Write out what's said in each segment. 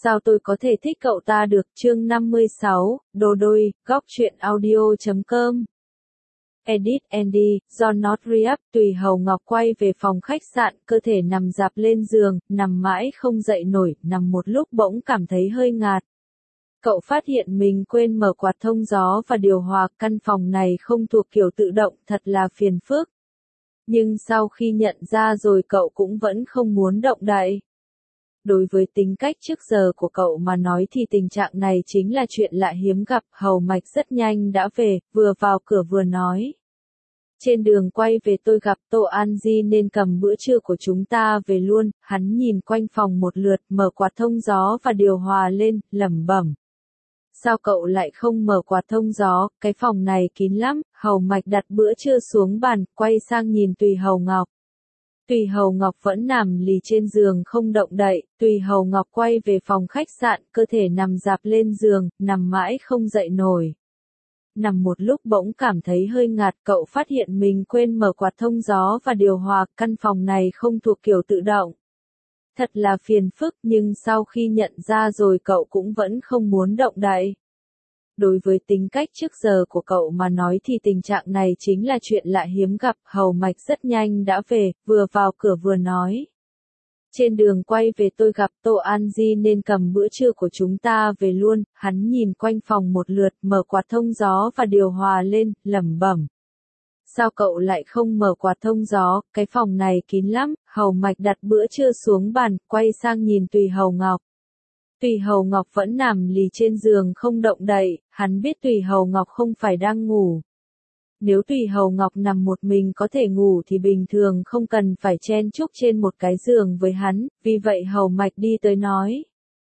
Sao tôi có thể thích cậu ta được? Chương 56, Đồ đôi, góc truyện audio.com. Edit Andy, do Not Re-up, Tùy Hầu Ngọc quay về phòng khách sạn, cơ thể nằm dạp lên giường, nằm mãi không dậy nổi, nằm một lúc bỗng cảm thấy hơi ngạt. Cậu phát hiện mình quên mở quạt thông gió và điều hòa, căn phòng này không thuộc kiểu tự động, thật là phiền phức. Nhưng sau khi nhận ra rồi cậu cũng vẫn không muốn động đậy. Đối với tính cách trước giờ của cậu mà nói thì tình trạng này chính là chuyện lạ hiếm gặp. Hầu Mạch rất nhanh đã về, vừa vào cửa vừa nói. Trên đường quay về tôi gặp Tô An Di nên cầm bữa trưa của chúng ta về luôn. Hắn nhìn quanh phòng một lượt, mở quạt thông gió và điều hòa lên, lẩm bẩm. Sao cậu lại không mở quạt thông gió, cái phòng này kín lắm. Hầu Mạch đặt bữa trưa xuống bàn, quay sang nhìn Tùy Hầu Ngọc. Tùy Hầu Ngọc vẫn nằm lì trên giường không động đậy. Tùy Hầu Ngọc quay về phòng khách sạn, cơ thể nằm dạp lên giường, nằm mãi không dậy nổi. Nằm một lúc bỗng cảm thấy hơi ngạt, cậu phát hiện mình quên mở quạt thông gió và điều hòa, căn phòng này không thuộc kiểu tự động. Thật là phiền phức, nhưng sau khi nhận ra rồi cậu cũng vẫn không muốn động đậy. Đối với tính cách trước giờ của cậu mà nói thì tình trạng này chính là chuyện lạ hiếm gặp. Hầu Mạch rất nhanh đã về, vừa vào cửa vừa nói. Trên đường quay về tôi gặp Tô An Di nên cầm bữa trưa của chúng ta về luôn. Hắn nhìn quanh phòng một lượt, mở quạt thông gió và điều hòa lên, lẩm bẩm. Sao cậu lại không mở quạt thông gió, cái phòng này kín lắm. Hầu Mạch đặt bữa trưa xuống bàn, quay sang nhìn Tùy Hầu Ngọc. Tùy Hầu Ngọc vẫn nằm lì trên giường không động đậy, hắn biết Tùy Hầu Ngọc không phải đang ngủ. Nếu Tùy Hầu Ngọc nằm một mình có thể ngủ thì bình thường không cần phải chen chúc trên một cái giường với hắn, vì vậy Hầu Mạch đi tới nói.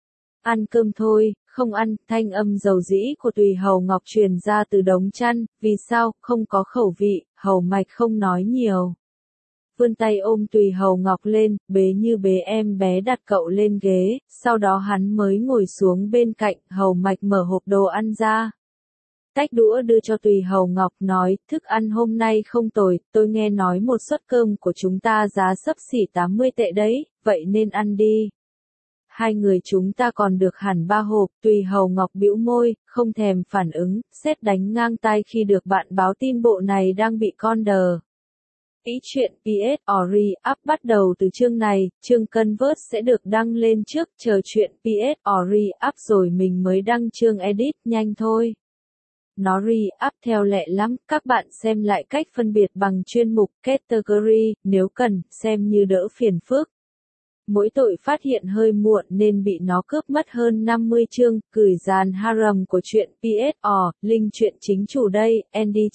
Ăn cơm thôi, không ăn. Thanh âm dầu dĩ của Tùy Hầu Ngọc truyền ra từ đống chăn, vì sao, không có khẩu vị. Hầu Mạch không nói nhiều. Vươn tay ôm Tùy Hầu Ngọc lên, bế như bế em bé, đặt cậu lên ghế, sau đó hắn mới ngồi xuống bên cạnh. Hầu Mạch mở hộp đồ ăn ra. Tách đũa đưa cho Tùy Hầu Ngọc, nói, thức ăn hôm nay không tồi, tôi nghe nói một suất cơm của chúng ta giá xấp xỉ 80 tệ đấy, vậy nên ăn đi. Hai người chúng ta còn được hẳn 3 hộp. Tùy Hầu Ngọc bĩu môi, không thèm phản ứng, sét đánh ngang tai khi được bạn báo tin bộ này đang bị con đờ. Ý chuyện PS Ori Up bắt đầu từ chương này, chương Convert sẽ được đăng lên trước, chờ chuyện PS Ori Up rồi mình mới đăng chương edit, nhanh thôi. Nó re-up theo lệ lắm, các bạn xem lại cách phân biệt bằng chuyên mục category, nếu cần, xem như đỡ phiền phức. Mỗi tội phát hiện hơi muộn nên bị nó cướp mất hơn 50 chương, gửi dàn harem của truyện PSO, link truyện chính chủ đây, Andy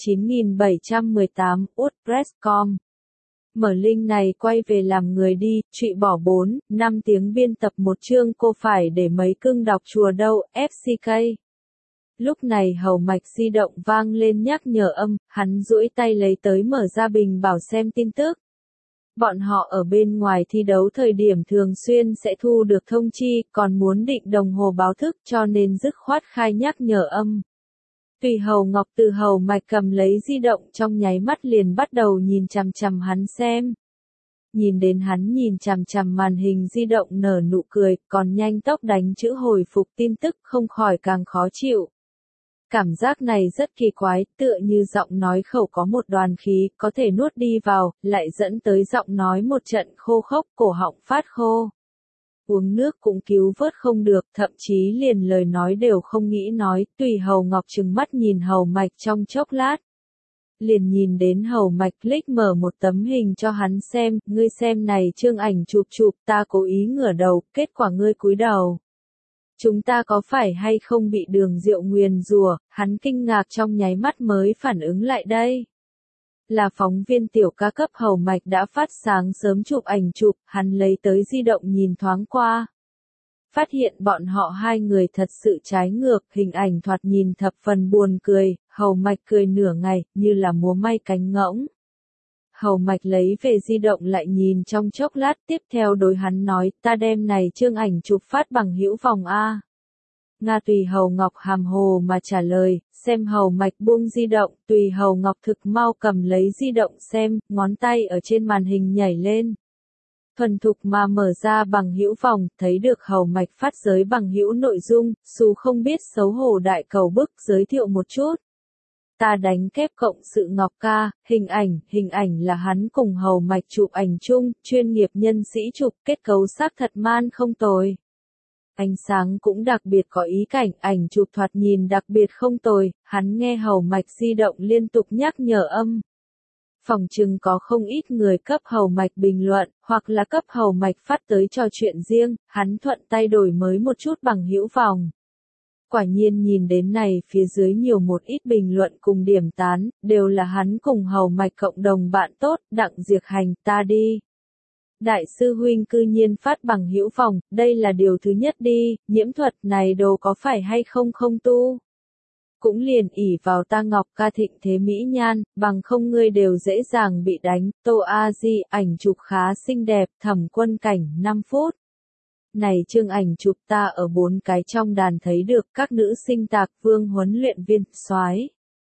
9718, WordPress.com. Mở link này quay về làm người đi, trụy bỏ 4-5 tiếng biên tập một chương cô phải để mấy cưng đọc chùa đâu, FCK. Lúc này Hầu Mạch di động vang lên nhắc nhở âm, hắn duỗi tay lấy tới mở ra bình bảo xem tin tức. Bọn họ ở bên ngoài thi đấu thời điểm thường xuyên sẽ thu được thông chi, còn muốn định đồng hồ báo thức cho nên dứt khoát khai nhắc nhở âm. Tùy Hầu Ngọc từ Hầu Mạch cầm lấy di động trong nháy mắt liền bắt đầu nhìn chằm chằm hắn xem. Nhìn đến hắn nhìn chằm chằm màn hình di động nở nụ cười, còn nhanh tốc đánh chữ hồi phục tin tức, không khỏi càng khó chịu. Cảm giác này rất kỳ quái, tựa như giọng nói khẩu có một đoàn khí, có thể nuốt đi vào, lại dẫn tới giọng nói một trận khô khốc, cổ họng phát khô. Uống nước cũng cứu vớt không được, thậm chí liền lời nói đều không nghĩ nói. Tùy Hầu Ngọc trừng mắt nhìn Hầu Mạch trong chốc lát. Liền nhìn đến Hầu Mạch click mở một tấm hình cho hắn xem, ngươi xem này, chương ảnh chụp, ta cố ý ngửa đầu, kết quả ngươi cúi đầu. Chúng ta có phải hay không bị Đường Diệu nguyền rủa? Hắn kinh ngạc trong nháy mắt mới phản ứng lại đây. Là phóng viên tiểu ca cấp. Hầu Mạch đã phát sáng sớm chụp ảnh chụp, hắn lấy tới di động nhìn thoáng qua. Phát hiện bọn họ hai người thật sự trái ngược, hình ảnh thoạt nhìn thập phần buồn cười. Hầu Mạch cười nửa ngày, như là múa may cánh ngỗng. Hầu Mạch lấy về di động lại nhìn trong chốc lát, tiếp theo đối hắn nói, ta đem này chương ảnh chụp phát bằng hữu vòng A. Nga. Tùy Hầu Ngọc hàm hồ mà trả lời, xem. Hầu Mạch buông di động, Tùy Hầu Ngọc thực mau cầm lấy di động xem, ngón tay ở trên màn hình nhảy lên. thuần thục mà mở ra bằng hữu vòng, thấy được Hầu Mạch phát giới bằng hữu nội dung, dù không biết xấu hổ đại cầu bức giới thiệu một chút. Ta đánh kép cộng sự Ngọc ca, hình ảnh là hắn cùng Hầu Mạch chụp ảnh chung, chuyên nghiệp nhân sĩ chụp, kết cấu xác thật man không tồi. Ánh sáng cũng đặc biệt có ý cảnh, ảnh chụp thoạt nhìn đặc biệt không tồi, hắn nghe Hầu Mạch di động liên tục nhắc nhở âm. Phòng chừng có không ít người cấp Hầu Mạch bình luận, hoặc là cấp Hầu Mạch phát tới trò chuyện riêng, hắn thuận tay đổi mới một chút bằng hữu vòng. Quả nhiên nhìn đến này phía dưới nhiều một ít bình luận cùng điểm tán, đều là hắn cùng Hầu Mạch cộng đồng bạn tốt, Đặng Diệc Hành, ta đi. Đại sư huynh cư nhiên phát bằng hữu vòng, đây là điều thứ nhất đi, nhiễm thuật này đồ có phải hay không không tu. Cũng liền ỷ vào ta Ngọc ca thịnh thế mỹ nhan, bằng không ngươi đều dễ dàng bị đánh, Tô A Di, ảnh chụp khá xinh đẹp, Thẩm Quân Cảnh, 5 phút. Này chương ảnh chụp ta ở 4 cái trong đàn thấy được các nữ sinh Tạc Vương huấn luyện viên, soái.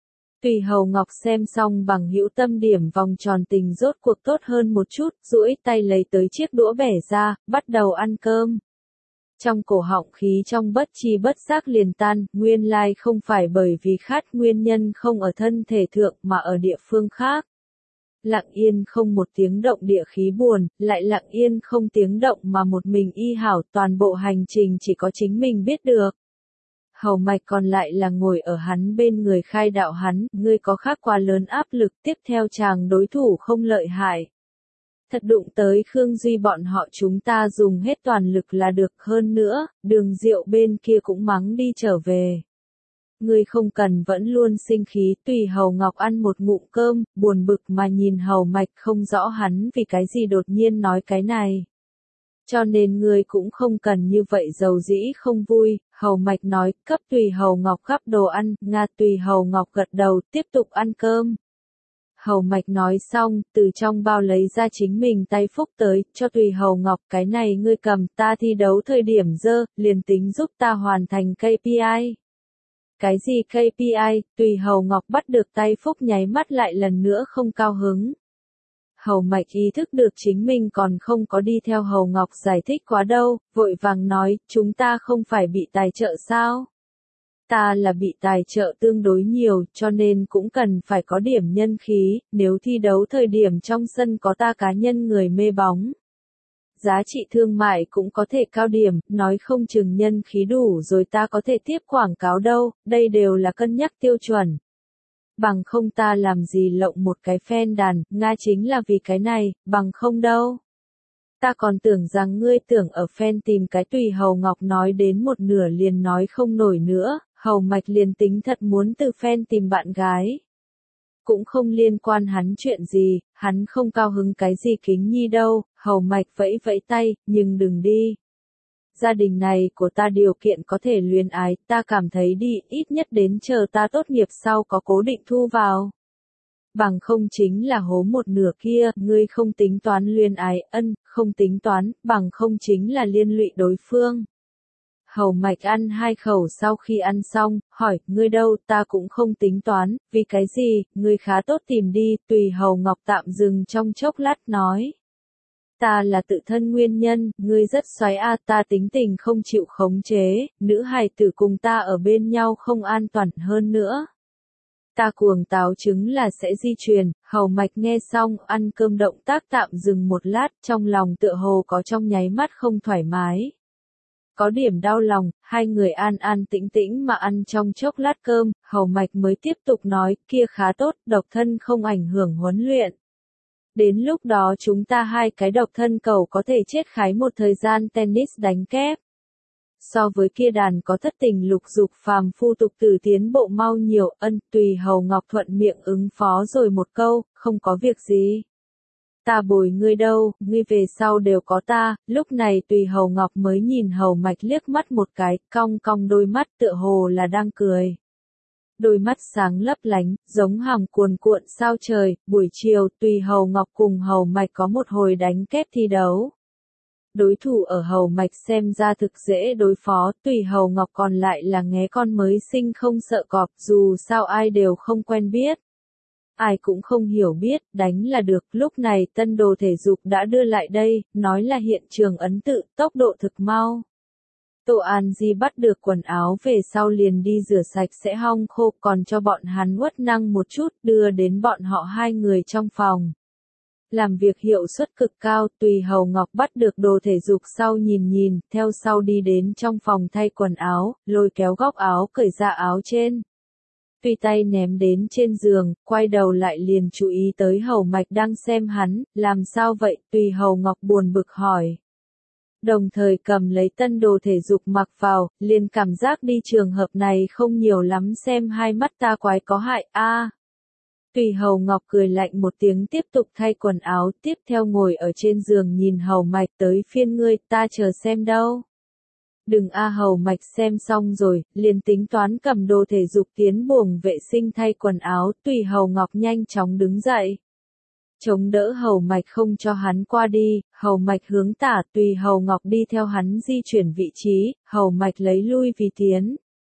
Tùy Hầu Ngọc xem xong bằng hữu tâm điểm vòng tròn tình rốt cuộc tốt hơn một chút, duỗi tay lấy tới chiếc đũa bẻ ra, bắt đầu ăn cơm. Trong cổ họng khí trong bất chi bất giác liền tan, nguyên lai không phải bởi vì khát nguyên nhân không ở thân thể thượng mà ở địa phương khác. Lặng yên không một tiếng động địa khí buồn, lại lặng yên không tiếng động mà một mình y hảo, toàn bộ hành trình chỉ có chính mình biết được. Hầu Mạch còn lại là ngồi ở hắn bên người khai đạo hắn, ngươi có khác quá lớn áp lực, tiếp theo chàng đối thủ không lợi hại. Thật đụng tới Khương Duy bọn họ chúng ta dùng hết toàn lực là được, hơn nữa, Đường Diệu bên kia cũng mắng đi trở về. Ngươi không cần vẫn luôn sinh khí, Tùy Hầu Ngọc ăn một ngụm cơm, buồn bực mà nhìn Hầu Mạch không rõ hắn vì cái gì đột nhiên nói cái này. Cho nên ngươi cũng không cần như vậy dầu dĩ không vui, Hầu Mạch nói, cấp Tùy Hầu Ngọc gắp đồ ăn, Nga Tùy Hầu Ngọc gật đầu, tiếp tục ăn cơm. Hầu Mạch nói xong, từ trong bao lấy ra chính mình tay phúc tới, cho Tùy Hầu Ngọc, cái này ngươi cầm, ta thi đấu thời điểm dơ, liền tính giúp ta hoàn thành KPI. Cái gì KPI, Tùy Hầu Ngọc bắt được tay phúc nháy mắt lại lần nữa không cao hứng. Hầu Mạch ý thức được chính mình còn không có đi theo Hầu Ngọc giải thích quá đâu, vội vàng nói, chúng ta không phải bị tài trợ sao? Ta là bị tài trợ tương đối nhiều, cho nên cũng cần phải có điểm nhân khí, nếu thi đấu thời điểm trong sân có ta cá nhân người mê bóng. Giá trị thương mại cũng có thể cao điểm, nói không chừng nhân khí đủ rồi ta có thể tiếp quảng cáo đâu, đây đều là cân nhắc tiêu chuẩn. Bằng không ta làm gì lộng một cái fan đàn, Nga chính là vì cái này, bằng không đâu. Ta còn tưởng rằng ngươi tưởng ở fan tìm cái Tùy Hầu Ngọc nói đến một nửa liền nói không nổi nữa, Hầu Mạch liền tính thật muốn từ fan tìm bạn gái. Cũng không liên quan hắn chuyện gì, hắn không cao hứng cái gì kính nhi đâu, Hầu Mạch vẫy vẫy tay, nhưng đừng đi. Gia đình này của ta điều kiện có thể luyến ái, ta cảm thấy đi, ít nhất đến chờ ta tốt nghiệp sau có cố định thu vào. Bằng không chính là hố một nửa kia, ngươi không tính toán luyến ái, không tính toán, bằng không chính là liên lụy đối phương. Hầu Mạch ăn 2 khẩu sau khi ăn xong, hỏi, ngươi đâu, ta cũng không tính toán, vì cái gì, ngươi khá tốt tìm đi, Tùy Hầu Ngọc tạm dừng trong chốc lát nói. Ta là tự thân nguyên nhân, ngươi rất xoáy a, ta tính tình không chịu khống chế, nữ hài tử cùng ta ở bên nhau không an toàn hơn nữa. Ta cuồng táo chứng là sẽ di truyền, Hầu Mạch nghe xong, ăn cơm động tác tạm dừng một lát, trong lòng tựa hồ có trong nháy mắt không thoải mái. Có điểm đau lòng, hai người an an tĩnh tĩnh mà ăn trong chốc lát cơm, Hầu Mạch mới tiếp tục nói, kia khá tốt, độc thân không ảnh hưởng huấn luyện. Đến lúc đó chúng ta hai cái độc thân cầu có thể chết khái một thời gian tennis đánh kép. So với kia đàn có thất tình lục dục phàm phu tục tử tiến bộ mau nhiều, Tùy Hầu Ngọc thuận miệng ứng phó rồi một câu, không có việc gì. Ta bồi ngươi đâu, ngươi về sau đều có ta, lúc này Tùy Hầu Ngọc mới nhìn Hầu Mạch liếc mắt một cái, cong cong đôi mắt tựa hồ là đang cười. Đôi mắt sáng lấp lánh, giống hằng cuồn cuộn sao trời, buổi chiều Tùy Hầu Ngọc cùng Hầu Mạch có một hồi đánh kép thi đấu. Đối thủ ở Hầu Mạch xem ra thực dễ đối phó, Tùy Hầu Ngọc còn lại là nghé con mới sinh không sợ cọp, dù sao ai đều không quen biết. Ai cũng không hiểu biết, đánh là được. Lúc này tân đồ thể dục đã đưa lại đây, nói là hiện trường ấn tự, tốc độ thực mau. Tô An Di bắt được quần áo về sau liền đi rửa sạch sẽ hong khô, còn cho bọn hắn uất năng một chút, đưa đến bọn họ hai người trong phòng. Làm việc hiệu suất cực cao, Tùy Hầu Ngọc bắt được đồ thể dục sau nhìn, theo sau đi đến trong phòng thay quần áo, lôi kéo góc áo cởi ra áo trên. Tùy tay ném đến trên giường, quay đầu lại liền chú ý tới Hầu Mạch đang xem hắn, làm sao vậy, Tùy Hầu Ngọc buồn bực hỏi. Đồng thời cầm lấy tân đồ thể dục mặc vào, liền cảm giác đi trường hợp này không nhiều lắm, xem hai mắt ta quái có hại, a. Tùy Hầu Ngọc cười lạnh một tiếng tiếp tục thay quần áo, tiếp theo ngồi ở trên giường nhìn Hầu Mạch, tới phiên ngươi, ta chờ xem đâu. Đừng a. Hầu Mạch xem xong rồi, liền tính toán cầm đồ thể dục tiến buồng vệ sinh thay quần áo, Tùy Hầu Ngọc nhanh chóng đứng dậy. Chống đỡ Hầu Mạch không cho hắn qua đi, Hầu Mạch hướng tả, Tùy Hầu Ngọc đi theo hắn di chuyển vị trí, Hầu Mạch lấy lui vì tiến.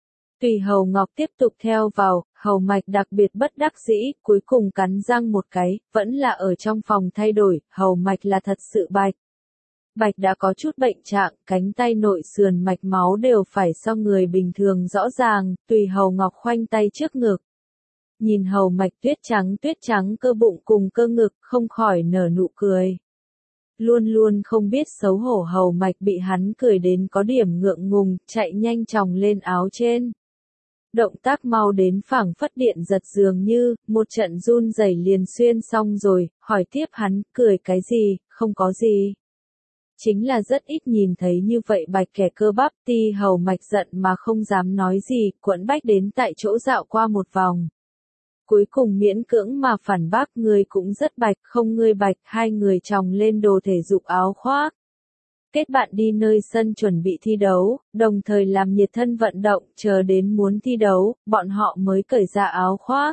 Tùy Hầu Ngọc tiếp tục theo vào, Hầu Mạch đặc biệt bất đắc dĩ, cuối cùng cắn răng một cái, vẫn là ở trong phòng thay đổi, Hầu Mạch là thật sự bạch. Bạch đã có chút bệnh trạng, cánh tay nội sườn mạch máu đều phải so người bình thường rõ ràng, Tùy Hầu Ngọc khoanh tay trước ngực. Nhìn Hầu Mạch tuyết trắng cơ bụng cùng cơ ngực, không khỏi nở nụ cười. Luôn luôn không biết xấu hổ Hầu Mạch bị hắn cười đến có điểm ngượng ngùng, chạy nhanh chóng lên áo trên. Động tác mau đến phảng phất điện giật dường như, một trận run rẩy liền xuyên xong rồi, hỏi tiếp hắn, cười cái gì, không có gì. Chính là rất ít nhìn thấy như vậy bạch kẻ cơ bắp. Ti Hầu Mạch giận mà không dám nói gì, quẫn bách đến tại chỗ dạo qua một vòng. Cuối cùng miễn cưỡng mà phản bác, ngươi cũng rất bạch, không ngươi bạch, hai người chồng lên đồ thể dục áo khoác. Kết bạn đi nơi sân chuẩn bị thi đấu, đồng thời làm nhiệt thân vận động, chờ đến muốn thi đấu, bọn họ mới cởi ra áo khoác.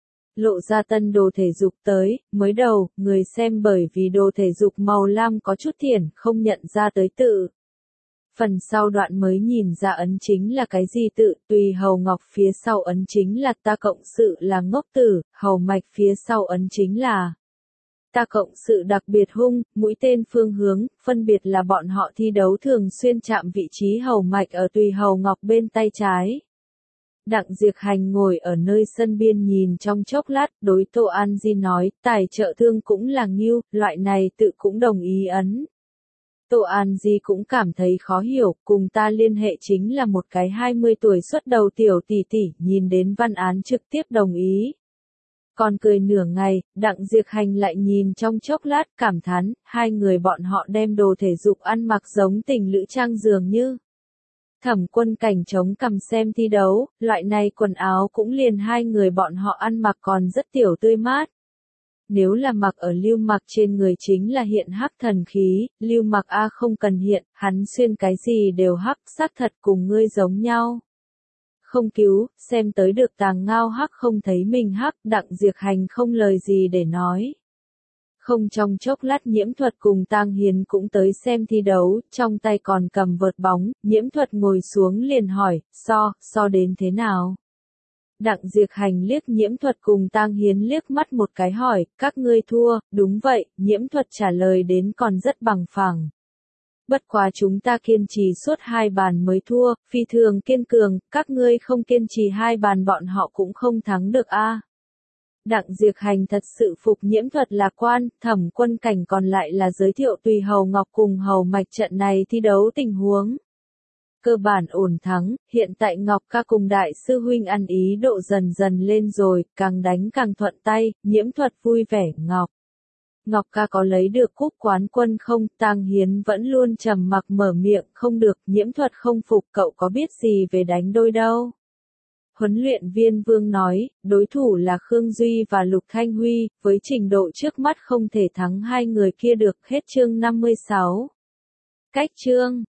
Lộ ra tân đồ thể dục tới, mới đầu, người xem bởi vì đồ thể dục màu lam có chút thiển, không nhận ra tới tự. Phần sau đoạn mới nhìn ra ấn chính là cái gì tự, Tùy Hầu Ngọc phía sau ấn chính là ta cộng sự là ngốc tử, Hầu Mạch phía sau ấn chính là ta cộng sự đặc biệt hung, mũi tên phương hướng, phân biệt là bọn họ thi đấu thường xuyên chạm vị trí Hầu Mạch ở Tùy Hầu Ngọc bên tay trái. Đặng Diệp Hành ngồi ở nơi sân biên nhìn trong chốc lát, đối Tô An Di nói, tài trợ thương cũng là ngưu, loại này tự cũng đồng ý ấn. Tô An Di cũng cảm thấy khó hiểu, cùng ta liên hệ chính là một cái 20 tuổi xuất đầu tiểu tỷ tỷ, nhìn đến văn án trực tiếp đồng ý. Còn cười nửa ngày, Đặng Diệp Hành lại nhìn trong chốc lát, cảm thán, hai người bọn họ đem đồ thể dục ăn mặc giống tình lữ trang dường như. Thẩm Quân Cảnh chống cằm xem thi đấu, loại này quần áo cũng liền hai người bọn họ ăn mặc còn rất tiểu tươi mát. Nếu là mặc ở Lưu Mặc trên người chính là hiện hắc thần khí, Lưu Mặc a không cần hiện, hắn xuyên cái gì đều hắc, xác thật cùng ngươi giống nhau. Không cứu, xem tới được Tàng Ngao hắc không thấy mình hắc, Đặng Diệp Hành không lời gì để nói. Không trong chốc lát Nhiễm Thuật cùng Tang Hiến cũng tới xem thi đấu, trong tay còn cầm vợt bóng, Nhiễm Thuật ngồi xuống liền hỏi, so đến thế nào? Đặng Diệp Hành liếc Nhiễm Thuật cùng Tang Hiến liếc mắt một cái hỏi, các ngươi thua, đúng vậy, Nhiễm Thuật trả lời đến còn rất bằng phẳng. Bất quá chúng ta kiên trì suốt 2 bàn mới thua, phi thường kiên cường, các ngươi không kiên trì 2 bàn bọn họ cũng không thắng được a. Đặng Diệp Hành thật sự phục Nhiễm Thuật lạc quan, Thẩm Quân Cảnh còn lại là giới thiệu Tùy Hầu Ngọc cùng Hầu Mạch trận này thi đấu tình huống. Cơ bản ổn thắng, hiện tại Ngọc ca cùng đại sư huynh ăn ý độ dần dần lên rồi, càng đánh càng thuận tay, Nhiễm Thuật vui vẻ, Ngọc ca có lấy được cúp quán quân không? Tang Hiến vẫn luôn trầm mặc mở miệng, không được, Nhiễm Thuật không phục, cậu có biết gì về đánh đôi đâu. Huấn luyện viên Vương nói, đối thủ là Khương Duy và Lục Thanh Huy, với trình độ trước mắt không thể thắng hai người kia được, hết chương 56. Cách chương